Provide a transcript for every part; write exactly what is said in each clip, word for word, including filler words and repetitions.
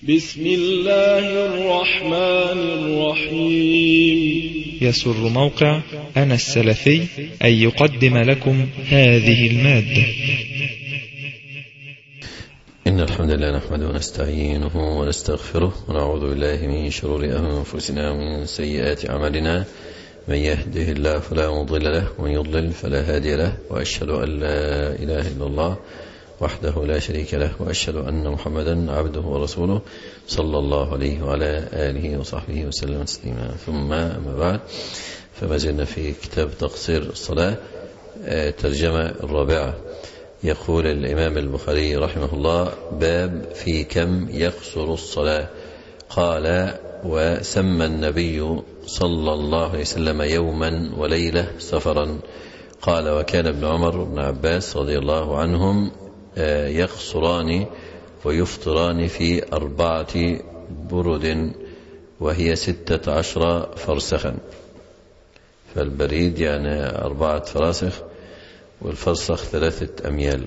بسم الله الرحمن الرحيم. يسر موقع أنا السلفي أن يقدم لكم هذه المادة. إن الحمد لله نحمده ونستعينه ونستغفره ونعوذ بالله من شرور أنفسنا ومن سيئات أعمالنا. من يهده الله فلا مضل له ومن يضلل فلا هادي له، وأشهد أن لا إله إلا الله وحده لا شريك له، وأشهد أن محمدا عبده ورسوله صلى الله عليه وعلى آله وصحبه وسلم تسليما. ثم أما بعد، فما زلنا في كتاب تقصير الصلاة، ترجمة الرابعة. يقول الإمام البخاري رحمه الله: باب في كم يقصر الصلاة. قال: وسمى النبي صلى الله عليه وسلم يوما وليلة سفرا. قال: وكان ابن عمر وابن عباس رضي الله عنهم يقصران ويفطران في أربعة برد وهي ستة عشر فرسخا. فالبريد يعني أربعة فراسخ، والفرسخ ثلاثة أميال.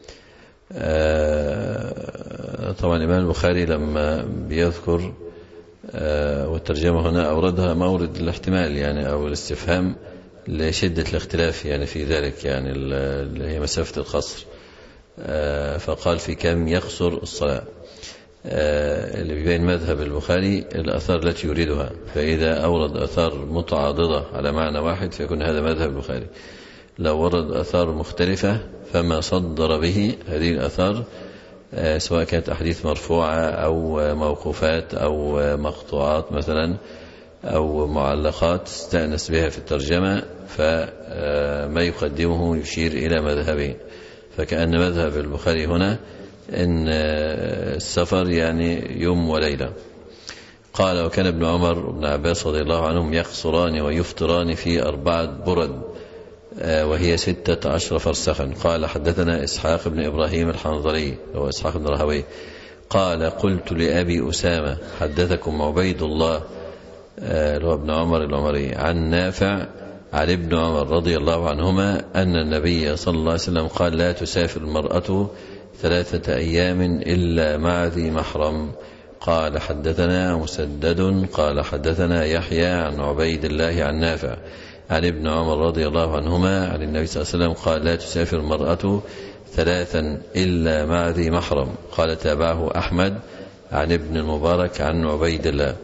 طبعا الإمام البخاري لما بيذكر والترجمة هنا أوردها مورد الاحتمال يعني أو الاستفهام لشدة الاختلاف يعني في ذلك، يعني اللي هي مسافة القصر. فقال: في كم يقصر الصلاة، اللي بيبين مذهب البخاري الأثار التي يريدها. فإذا أورد أثار متعاضدة على معنى واحد فيكون هذا مذهب البخاري. لو ورد أثار مختلفة فما صدر به هذه الأثار، سواء كانت أحاديث مرفوعة أو موقوفات أو مقطوعات مثلا أو معلقات استأنس بها في الترجمة، فما يقدمه يشير إلى مذهبه. فكأن مذهب البخاري هنا إن السفر يعني يوم وليلة. قال: وكان ابن عمر وابن عباس رضي الله عنهم يقصران ويفطران في أربعة برد وهي ستة عشر فرسخا. قال: حدثنا إسحاق بن إبراهيم الحنظلي هو إسحاق بن راهويه قال: قلت لأبي أسامة: حدثكم عبيد الله اللي هو ابن عمر العمري عن نافع عن ابن عمر رضي الله عنهما أن النبي صلى الله عليه وسلم قال: لا تسافر المرأة ثلاثة أيام إلا مع ذي محرم. قال: حدثنا مسدد قال: حدثنا يحيى عن عبيد الله عن نافع عن ابن عمر رضي الله عنهما عن النبي صلى الله عليه وسلم قال: لا تسافر المرأة ثلاثا إلا مع ذي محرم. قال: تابعه أحمد عن ابن المبارك عن عبيد الله.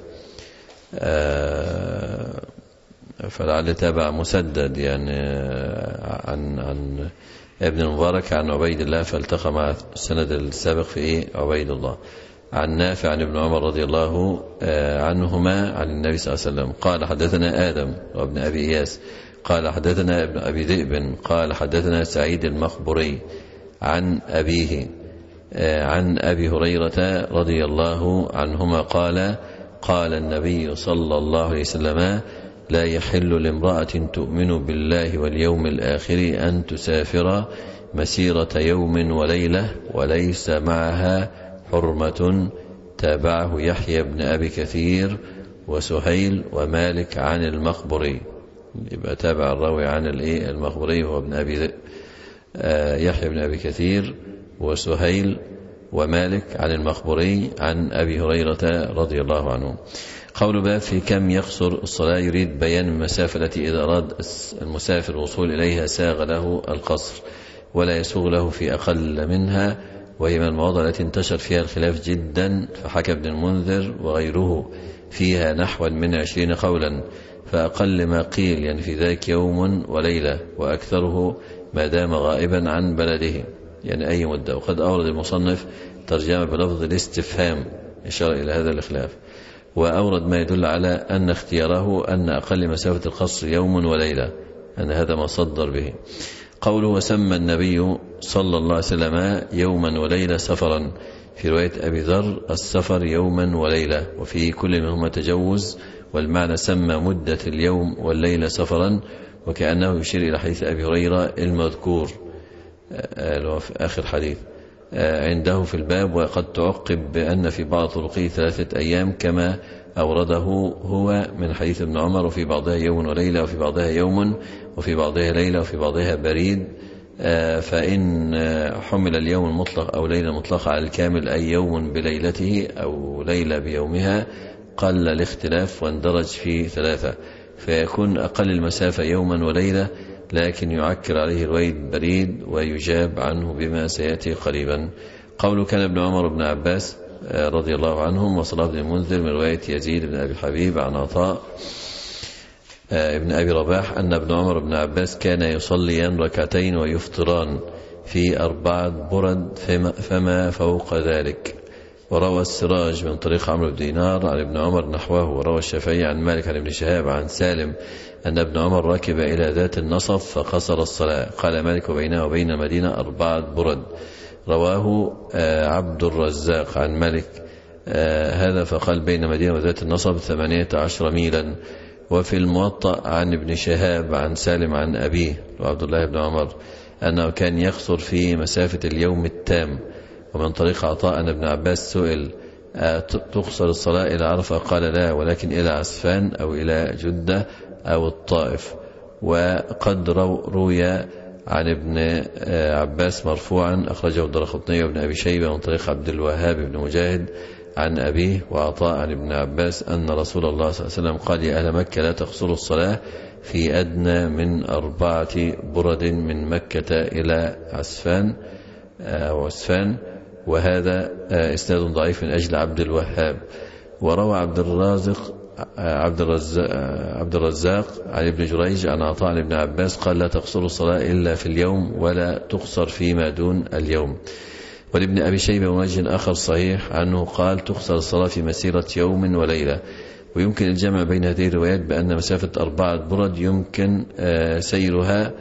آه فلعل تابع مسدد يعني عن عن ابن المبارك عن عبيد الله، فالتقى مع السند السابق في إيه؟ عبيد الله عن نافع عن ابن عمر رضي الله عنهما عن النبي صلى الله عليه وسلم. قال: حدثنا آدم وابن أبي إياس قال: حدثنا ابن أبي ذئب قال: حدثنا سعيد المخبري عن أبيه عن أبي هريرة رضي الله عنهما قال: قال النبي صلى الله عليه وسلم: لا يحل لامرأة تؤمن بالله واليوم الآخر أن تسافر مسيرة يوم وليلة وليس معها حرمة. تابعه يحيى بن أبي كثير وسهيل ومالك عن المخبري. يبقى تابع الراوي عن المخبري هو ابن أبي ذئب، يحيى بن أبي كثير وسهيل ومالك عن المخبري عن أبي هريرة رضي الله عنه. قول: باب في كم يقصر الصلاة، يريد بيان المسافة التي إذا أراد المسافر الوصول إليها ساغ له القصر ولا يسوغ له في أقل منها، وهي من المواضع التي انتشر فيها الخلاف جدا. فحكى ابن المنذر وغيره فيها نحو من عشرين قولا، فأقل ما قيل يعني في ذلك يوم وليلة، وأكثره ما دام غائبا عن بلده يعني أي مدة. وقد أورد المصنف ترجمة بلفظ الاستفهام إشارة إلى هذا الخلاف، وأورد ما يدل على أن اختياره أن أقل مسافة القصر يوم وليلة، أن هذا ما صدر به. قوله: وسمى النبي صلى الله عليه وسلم يوما وليلة سفرا. في رواية أبي ذر: السفر يوما وليلة، وفي كل منهما تجوز، والمعنى سمى مدة اليوم والليلة سفرا، وكأنه يشير إلى حديث أبي هريرة المذكور في آخر حديث عنده في الباب. وقد تعقب بأن في بعض طرقه ثلاثة أيام كما أورده هو من حديث ابن عمر، وفي بعضها يوم وليلة وفي بعضها يوم وفي بعضها ليلة وفي بعضها بريد فإن حمل اليوم المطلق أو ليلة مطلقة على الكامل أي يوم بليلته أو ليلة بيومها قل الاختلاف واندرج في ثلاثة، فيكون أقل المسافة يوما وليلة، لكن يعكر عليه الويد بريد ويجاب عنه بما سيأتي قريبا. قوله كان ابن عمر بن عباس رضي الله عنهم وصلاة بن المنذر من رواية يزيد بن أبي حبيب عن عطاء ابن أبي رباح أن ابن عمر بن عباس كان يصليان ركعتين ويفطران في أربعة برد فما فوق ذلك. وروى السراج من طريق عمرو بن دينار عن ابن عمر نحوه. وروى الشافعي عن مالك عن ابن شهاب عن سالم أن ابن عمر ركب إلى ذات النصف فقصر الصلاة. قال مالك وبينه وبين المدينة أربعة برد. رواه عبد الرزاق عن مالك هذا فقال بين المدينة وذات النصب ثمانية عشر ميلا. وفي الموطأ عن ابن شهاب عن سالم عن أبيه وعبد الله بن عمر أنه كان يقصر في مسافة اليوم التام. ومن طريق عطاء أن ابن عباس سئل تقصر الصلاة إلى عرفة قال لا، ولكن إلى عسفان أو إلى جدة أو الطائف. وقد روي عن ابن عباس مرفوعا أخرجه الدرقطني وابن أبي شيبة من طريق عبد الوهاب بن مجاهد عن أبيه وعطاء عن ابن عباس أن رسول الله صلى الله عليه وسلم قال يا أهل مكة لا تقصروا الصلاة في أدنى من أربعة برد من مكة إلى عسفان أو عسفان. وهذا إسناد ضعيف من أجل عبد الوهاب. وروى عبد الرازق عبد الرزاق, عبد الرزاق عن ابن جريج عن عطاء عن ابن عباس قال لا تقصر الصلاة إلا في اليوم ولا تقصر فيما دون اليوم. ولابن أبي شيبة وجه آخر صحيح عنه قال تقصر الصلاة في مسيرة يوم وليلة. ويمكن الجمع بين هذه الروايات بأن مسافة أربعة برد يمكن سيرها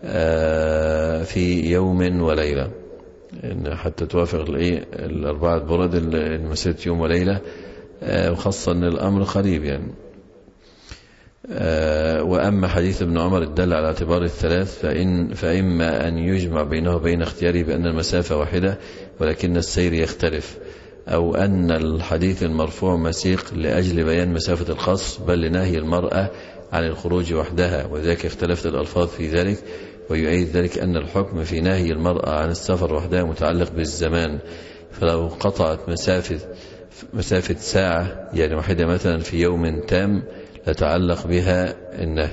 في يوم وليلة حتى توافق الأربعة برد المسيرة يوم وليلة، وخاصة أن الأمر قريب يعني. وأما حديث ابن عمر الدل على اعتبار الثلاث فإن فإما أن يجمع بينه وبين اختياره بأن المسافة واحدة ولكن السير يختلف، أو أن الحديث المرفوع مسيق لأجل بيان مسافة القصر بل لنهي المرأة عن الخروج وحدها، وذلك اختلفت الألفاظ في ذلك. ويؤيد ذلك أن الحكم في نهي المرأة عن السفر وحدها متعلق بالزمان، فلو قطعت مسافة مسافة ساعة يعني واحدة مثلا في يوم تام لتعلق بها النهي،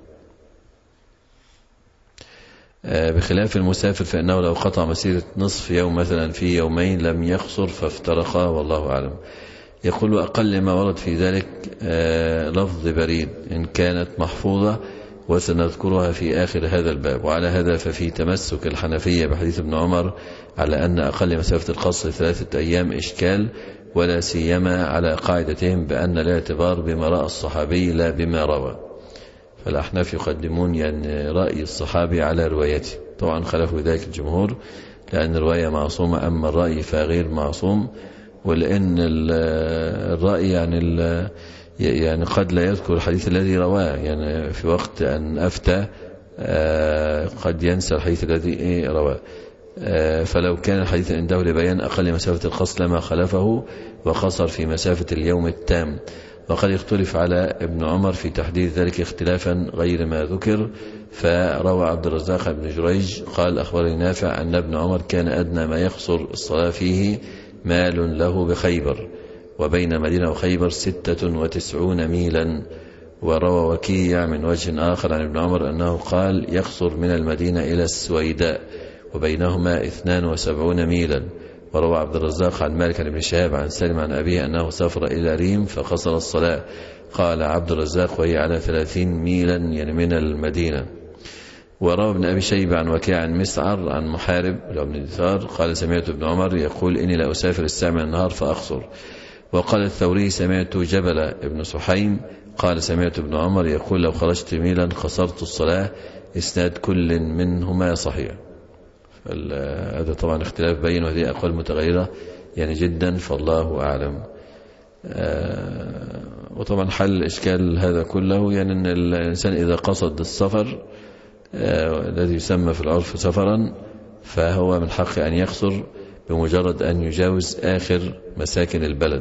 بخلاف المسافر فإنه لو قطع مسيرة نصف يوم مثلا في يومين لم يقصر فافترقا والله أعلم. يقول أقل ما ورد في ذلك لفظ بريد إن كانت محفوظة وسنذكرها في آخر هذا الباب. وعلى هذا ففي تمسك الحنفية بحديث ابن عمر على أن أقل مسافة القصر ثلاثة أيام إشكال، ولا سيما على قاعدتهم بأن الاعتبار بما رأى الصحابي لا بما روى. فالأحناف يقدمون يعني رأي الصحابي على روايته، طبعا خلفوا ذلك الجمهور لأن الرواية معصومة، أما الرأي فغير معصوم. ولأن الرأي يعني يعني قد لا يذكر الحديث الذي رواه، يعني في وقت أن أفتى قد ينسى الحديث الذي رواه، فلو كان الحديث عنده لبيان أقل مسافة القصر لما خلفه وقصر في مسافة اليوم التام. وقد يختلف على ابن عمر في تحديد ذلك اختلافا غير ما ذكر. فروى عبد الرزاق بن جريج قال أخبرني نافع أن ابن عمر كان أدنى ما يقصر الصلاة فيه مال له بخيبر، وبين مدينة وخيبر ستة وتسعون ميلا. وروى وكيع من وجه آخر عن ابن عمر أنه قال يقصر من المدينة إلى السويداء وبينهما اثنان وسبعون ميلا. وروى عبد الرزاق عن مالك عن ابن شهاب عن سالم عن أبيه أنه سافر إلى ريم فقصر الصلاة. قال عبد الرزاق وهي على ثلاثين ميلا يعني من المدينة. وروى ابن أبي شيبة عن وكيع عن مسعر عن محارب بن دثار قال سمعت ابن عمر يقول إني لا أسافر الساعة من النهار فأقصر. وقال الثوري سمعت جبل ابن سحيم قال سمعت ابن عمر يقول لو خرجت ميلا قصرت الصلاة. إسناد كل منهما صحيح. هذا طبعا اختلاف بين وهذه أقوال متغيرة يعني جدا، فالله أعلم. وطبعا حل إشكال هذا كله يعني أن الإنسان إذا قصد السفر الذي يسمى في العرف سفرا فهو من حق أن يقصر بمجرد أن يجاوز آخر مساكن البلد،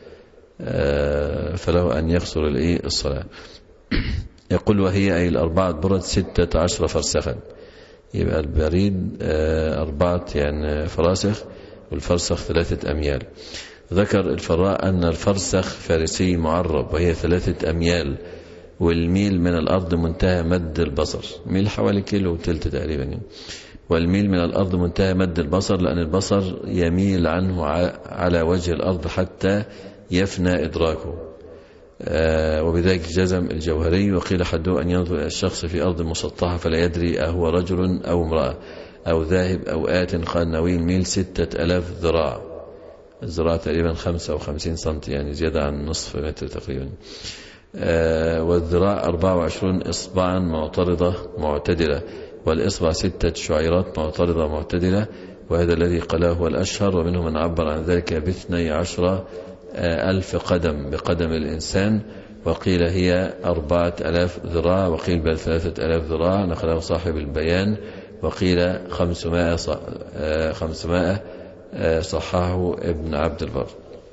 فله أن يقصر الصلاة. يقول وهي أي الأربعة برد ستة عشر فرسخا، يبقى البريد أربعة يعني فراسخ، والفرسخ ثلاثة أميال. ذكر الفراء أن الفرسخ فارسي معرب وهي ثلاثة أميال، والميل من الأرض منتهى مد البصر، ميل حوالي كيلو وتلت تقريبا يعني. والميل من الأرض منتهى مد البصر، لأن البصر يميل عنه على وجه الأرض حتى يفنى إدراكه. آه وبذلك جزم الجوهري. وقيل حده أن ينظر إلى الشخص في أرض مسطحة فلا يدري أهو رجل أو امرأة أو ذاهب أو آت. قال النووي الميل ستة ألاف ذراع، الذراع تقريبا خمسة وخمسين سنتي يعني زيادة عن نصف متر تقريبا. آه والذراع أربعة وعشرون إصبعا معترضة معتدلة، والإصبع ستة شعيرات معترضة معتدلة، وهذا الذي قاله هو الأشهر. ومنهم من عبر عن ذلك باثني عشر ألف قدم بقدم الإنسان، وقيل هي أربعة ألاف ذراع، وقيل بل ثلاثة ألاف ذراع، نقله صاحب البيان. وقيل خمسمائة خمسمائة صححه ابن عبد البر.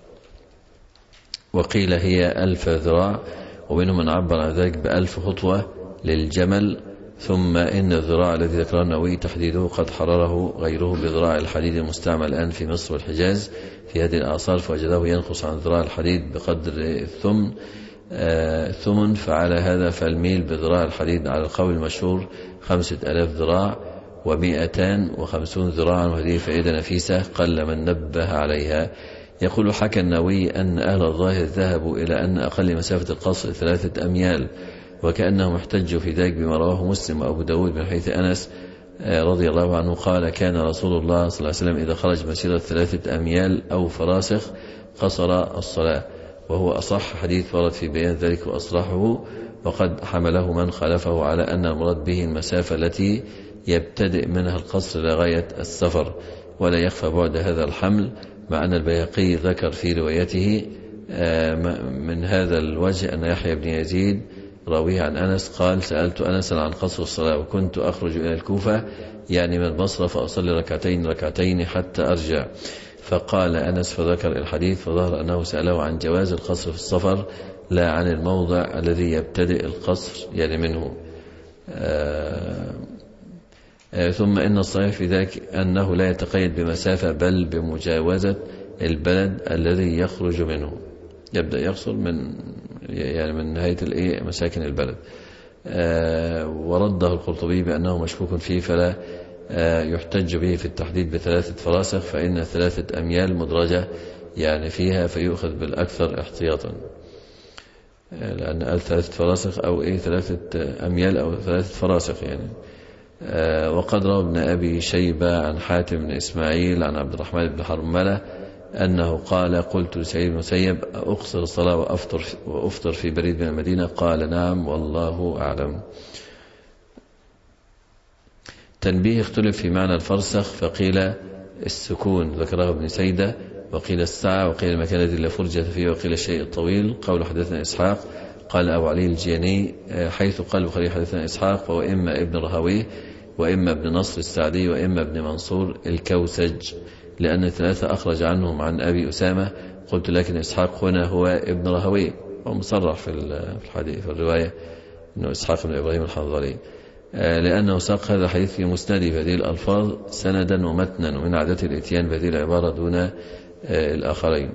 وقيل هي ألف ذراع، ومنهم من عبر عن ذلك بألف خطوة للجمل. ثم إن الذراع الذي ذكره النووي تحديده قد حرره غيره بذراع الحديد المستعمل الآن في مصر والحجاز في هذه الآثار، فوجده ينقص عن ذراع الحديد بقدر الثمن آه ثمن. فعلى هذا فالميل بذراع الحديد على القول المشهور خمسة ألاف ذراع ومئتان وخمسون ذراعا، وهذه فائدة نفيسة قل من نبه عليها. يقول حكى النووي أن أهل الظاهر ذهبوا إلى أن أقل مسافة القصر ثلاثة أميال، وكأنهم احتجوا في ذلك بما رواه مسلم وأبو داود من حيث أنس رضي الله عنه قال كان رسول الله صلى الله عليه وسلم إذا خرج مسيرة ثلاثة أميال أو فراسخ قصر الصلاة، وهو أصح حديث ورد في بيان ذلك وأصرحه. وقد حمله من خالفه على أن المراد به المسافة التي يبتدئ منها القصر لغاية السفر، ولا يخفى بعد هذا الحمل، مع أن البيهقي ذكر في روايته من هذا الوجه أن يحيى بن يزيد راويه عن أنس قال سألت أنس عن قصر الصلاة وكنت أخرج إلى الكوفة يعني من البصرة فأصلي ركعتين ركعتين حتى أرجع، فقال أنس فذكر الحديث، فظهر أنه سأله عن جواز القصر في السفر لا عن الموضع الذي يبتدئ القصر يعني منه. آه آه ثم إن الصحيح في ذلك أنه لا يتقيد بمسافة بل بمجاوزة البلد الذي يخرج منه، يبدأ يقصر من يعني من نهاية الإيه مساكن البلد. آه ورده القرطبي بأنه مشكوك فيه فلا آه يحتج به في التحديد بثلاثة فراسخ، فإن ثلاثة أميال مدرجة يعني فيها فيؤخذ بالأكثر احتياطا، آه لأن قال ثلاثة فراسخ أو إيه ثلاثة أميال أو ثلاثة فراسخ يعني. آه وقد روى ابن أبي شيبة عن حاتم بن إسماعيل عن عبد الرحمن بن حرملة أنه قال قلت لسعيد بن المسيب أقصر الصلاة وأفطر, وأفطر في بريد من المدينة؟ قال نعم والله أعلم. تنبيه اختلف في معنى الفرسخ، فقيل السكون ذكره ابن سيدة، وقيل الساعة، وقيل المكان الذي لا فرجة فيه، وقيل الشيء الطويل. قول حدثنا إسحاق قال أبو علي الجياني حيث قال البخاري حدثنا إسحاق فهو إما ابن رهويه وإما ابن نصر السعدي وإما ابن منصور الكوسج، لأن الثلاثة أخرج عنهم عن أبي أسامة. قلت لكن إسحاق هنا هو ابن رهويه، ومصرح في الحديث في الرواية أنه إسحاق بن إبراهيم الحنظلي، لأنه ساق هذا الحديث في مسنده بهذه الألفاظ سندا ومتنا، ومن عادته الاتيان بهذه العبارة دون الآخرين.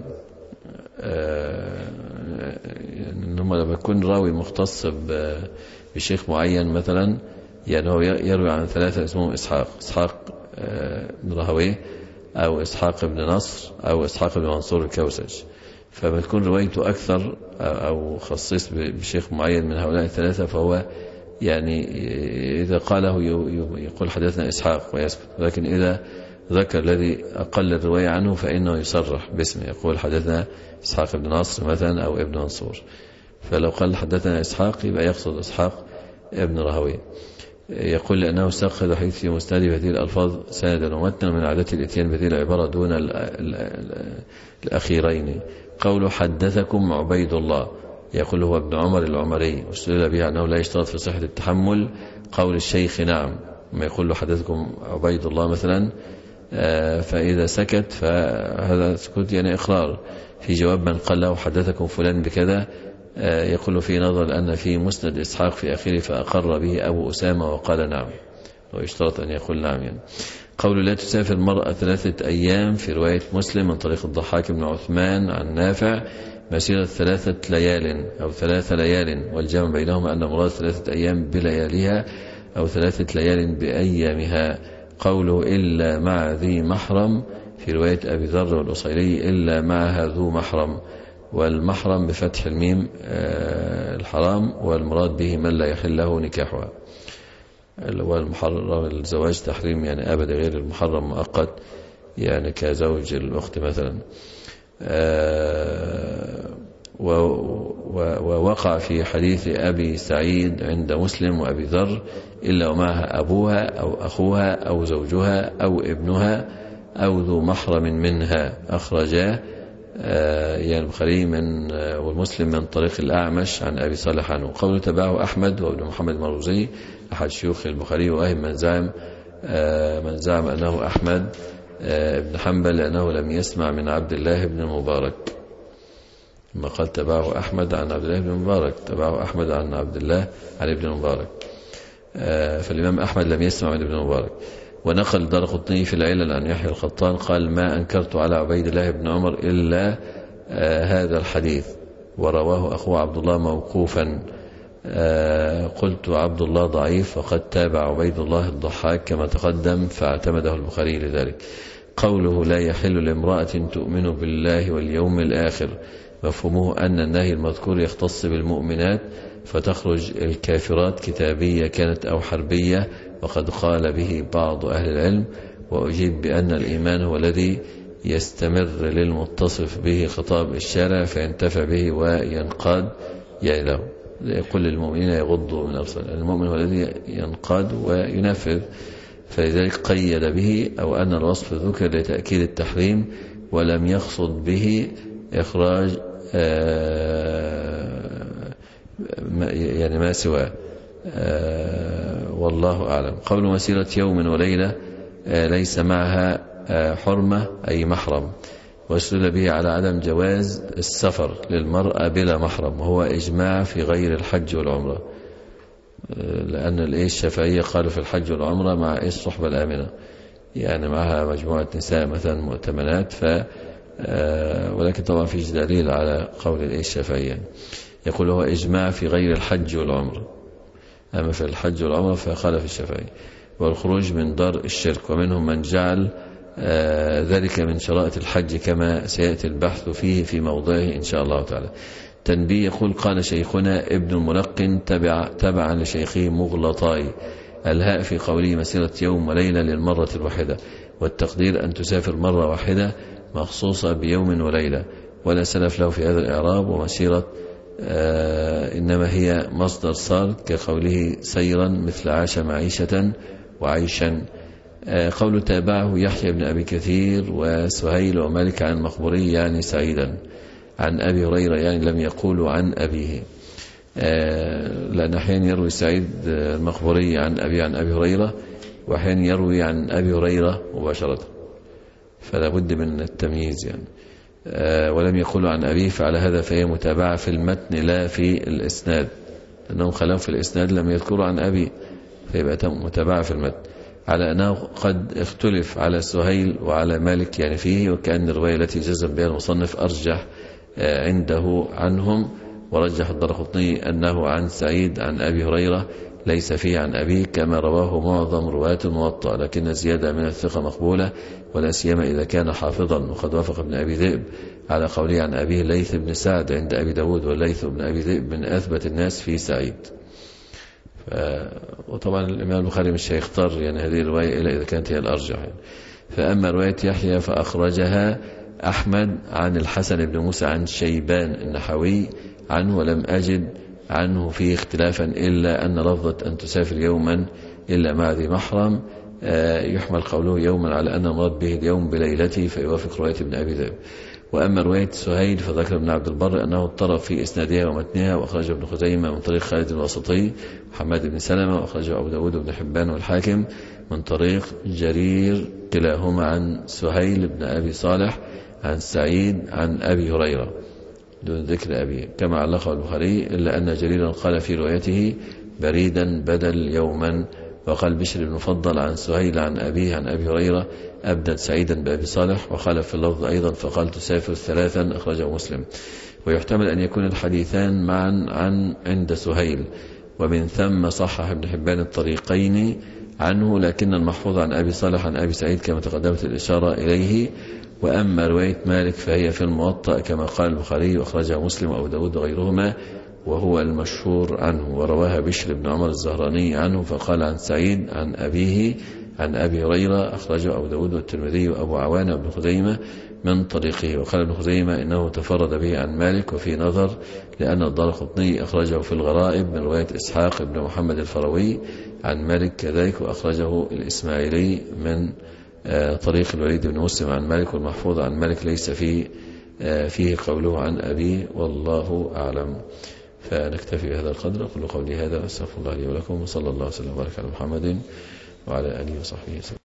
إنما لما يكون راوي مختص بشيخ معين مثلا يعني هو يروي عن ثلاثة اسمهم إسحاق، إسحاق بن رهويه أو إسحاق بن نصر أو إسحاق بن منصور الكوسج، فما تكون روايته أكثر أو خصيص بشيخ معين من هؤلاء الثلاثة فهو يعني إذا قاله يقول حدثنا إسحاق ويسكت، لكن إذا ذكر الذي أقل الرواية عنه فإنه يصرح باسمه يقول حدثنا إسحاق بن نصر مثلا أو ابن منصور، فلو قال حدثنا إسحاق يبقى يقصد إسحاق ابن رهويه. يقول لأنه ساق هذا الحديث في مسند بهذه الألفاظ سندا ومتنا، من عادته الاتيان بهذه العبارة دون ال ال ال الأخيرين. قوله حدثكم عبيد الله يقول هو ابن عمر العمري، واستدل به أنه لا يشترط في صحة التحمل قول الشيخ نعم، ما يقول له حدثكم عبيد الله مثلا فإذا سكت فهذا سكوت يعني إقرار. في جواب من قال له حدثكم فلان بكذا يقول في نظر أن في مسند إسحاق في أخيره فأقر به أبو أسامة وقال نعم، ويشترط أن يقول نعم يعني. قول لا تسافر المرأة ثلاثة أيام في رواية مسلم من طريق الضحاك بن عثمان عن نافع مسيرة ثلاثة ليال أو ثلاثة ليال، والجمع بينهما أن مراد ثلاثة أيام بلياليها أو ثلاثة ليال بأيامها. قوله إلا مع ذي محرم في رواية أبي ذر والأصيلي إلا معها ذو محرم، والمحرم بفتح الميم الحرام، والمراد به من لا يحل له نكاحها. والمحرم الزواج تحريم يعني أبدا، غير المحرم مؤقت يعني كزوج الأخت مثلا. ووقع في حديث أبي سعيد عند مسلم وأبي ذر إلا ومعها أبوها أو أخوها أو زوجها أو ابنها أو ذو محرم منها، أخرجاه يعني البخاري من والمسلم من طريق الأعمش عن أبي صالح عنه. قوله تبعه أحمد وابن محمد المروزي أحد شيوخ البخاري، وأهم من زعم من زعم أنه أحمد ابن حنبل لأنه لم يسمع من عبد الله بن المبارك. ما قال تبعه أحمد عن عبد الله بن المبارك، تبعه أحمد عن عبد الله عن ابن المبارك، فالإمام أحمد لم يسمع من ابن المبارك. ونقل دارقطني في العلل عن يحيى القطان قال ما أنكرت على عبيد الله بن عمر إلا هذا الحديث، ورواه أخوه عبد الله موقوفا. قلت عبد الله ضعيف وقد تابع عبيد الله الضحاك كما تقدم فاعتمده البخاري لذلك. قوله لا يحل لامرأة تؤمن بالله واليوم الآخر مفهومه أن النهي المذكور يختص بالمؤمنات، فتخرج الكافرات كتابية كانت أو حربية، وقد قال به بعض أهل العلم. وأجيب بأن الإيمان هو الذي يستمر للمتصف به خطاب الشارع فينتفع به وينقاد يعني له. يقول للمؤمنين يغضوا من أبصارهم، المؤمن هو الذي ينقاد وينفذ، فلذلك قيد به أو أن الوصف ذكر لتأكيد التحريم ولم يقصد به إخراج يعني ما سواه، والله أعلم. قول مسيرة يوم وليلة ليس معها حرمة أي محرم، واستدل به على عدم جواز السفر للمرأة بلا محرم، وهو إجماع في غير الحج والعمرة، لأن الشافعية قالوا في الحج والعمرة مع الصحبة الآمنة، يعني معها مجموعة نساء مثلا مؤتمنات، ف ولكن طبعا في دليل على قول الشافعية. يقول هو إجماع في غير الحج والعمرة، أما في الحج والعمرة فخالف الشافعي. والخروج من دار الشرك، ومنهم من جعل آه ذلك من شرائط الحج كما سيأتي البحث فيه في موضعه إن شاء الله تعالى. تنبيه، يقول قال شيخنا ابن الملقن تبع تبعا لشيخه مغلطاي الهاء في قوله مسيرة يوم وليلة للمرة الواحدة، والتقدير أن تسافر مرة واحدة مخصوصة بيوم وليلة، ولا سلف له في هذا الإعراب. ومسيرة آه إنما هي مصدر صار كقوله سيرا مثل عاش معيشة وعيشا. آه قول تابعه يحيى بن أبي كثير وسهيل ومالك عن مخبوري يعني سعيدا عن أبي هريرة، يعني لم يقولوا عن أبيه، آه لأن أحيانا يروي سعيد المخبوري عن أبي عن أبي هريرة، وأحيانا يروي عن أبي هريرة مباشرة، فلا بد من التمييز يعني. آه ولم يقولوا عن أبيه، فعلى هذا فهي متابعة في المتن لا في الإسناد، لأنهم خلوا في الإسناد لم يذكروا عن أبي، فيبقى متابعة في المتن، على أنه قد اختلف على سهيل وعلى مالك يعني فيه، وكأن الرواية التي جزم بها المصنف أرجح آه عنده عنهم. ورجح الدارقطني أنه عن سعيد عن أبي هريرة ليس فيه عن أبيه كما رواه معظم رواة الموطأ، لكن زيادة من الثقة مقبولة، ولا سيما إذا كان حافظا. وقد وافق ابن أبي ذئب على قوله عن أبيه الليث بن سعد عند أبي داود، والليث بن أبي ذئب من أثبت الناس في سعيد. ف... وطبعا الإمام البخاري مش هيختار يعني هذه الرواية إلا إذا كانت هي الأرجح يعني. فأما رواية يحيى فأخرجها أحمد عن الحسن بن موسى عن شيبان النحوي عنه، ولم أجد عنه فيه اختلافا إلا أن لفظة أن تسافر يوما إلا مع ذي محرم يحمل قوله يوما على أن مراد به اليوم بليلته، فيوافق رواية ابن أبي ذئب. وأما رواية سهيل فذكر ابن عبد البر أنه اضطرب في إسنادها ومتنها، وأخرج ابن خزيمة من طريق خالد الواسطي محمد بن سلمة، وأخرجه أبو داود بن حبان والحاكم من طريق جرير كلاهما عن سهيل بن أبي صالح عن سعيد عن أبي هريرة دون ذكر أبيه كما علقه البخاري، إلا أن جريرا قال في روايته بريدا بدل يوما، وقال بشر بن مفضل عن سهيل عن أبيه عن أبي هريرة أبدل سعيدا بأبي صالح، وخالف في اللفظ أيضا فقال تسافر ثلاثا، أخرجه مسلم. ويحتمل أن يكون الحديثان معا عن عند سهيل، ومن ثم صحح ابن حبان الطريقين عنه، لكن المحفوظ عن أبي صالح عن أبي سعيد كما تقدمت الإشارة إليه. وأما رواية مالك فهي في الموطأ كما قال البخاري وأخرجها مسلم وأبو داود وغيرهما، وهو المشهور عنه. ورواها بشر بن عمر الزهراني عنه فقال عن سعيد عن أبيه عن أبي هريرة، أخرجه أبو داود والترمذي وأبو عوانة وابن خزيمة من طريقه. وقال ابن خزيمة إنه تفرد به عن مالك، وفي نظر لأن الدارقطني أخرجه في الغرائب من رواية إسحاق بن محمد الفروي عن مالك كذلك، وأخرجه الإسماعيلي من طريق الوليد بن مسلم عن مالك. والمحفوظ عن مالك ليس فيه فيه قوله عن أبي، والله أعلم. فنكتفي بهذا القدر. أقول قولي هذا، أستغفر الله لي ولكم، وصلى الله وسلم وبارك على محمد وعلى آله وصحبه وسلم.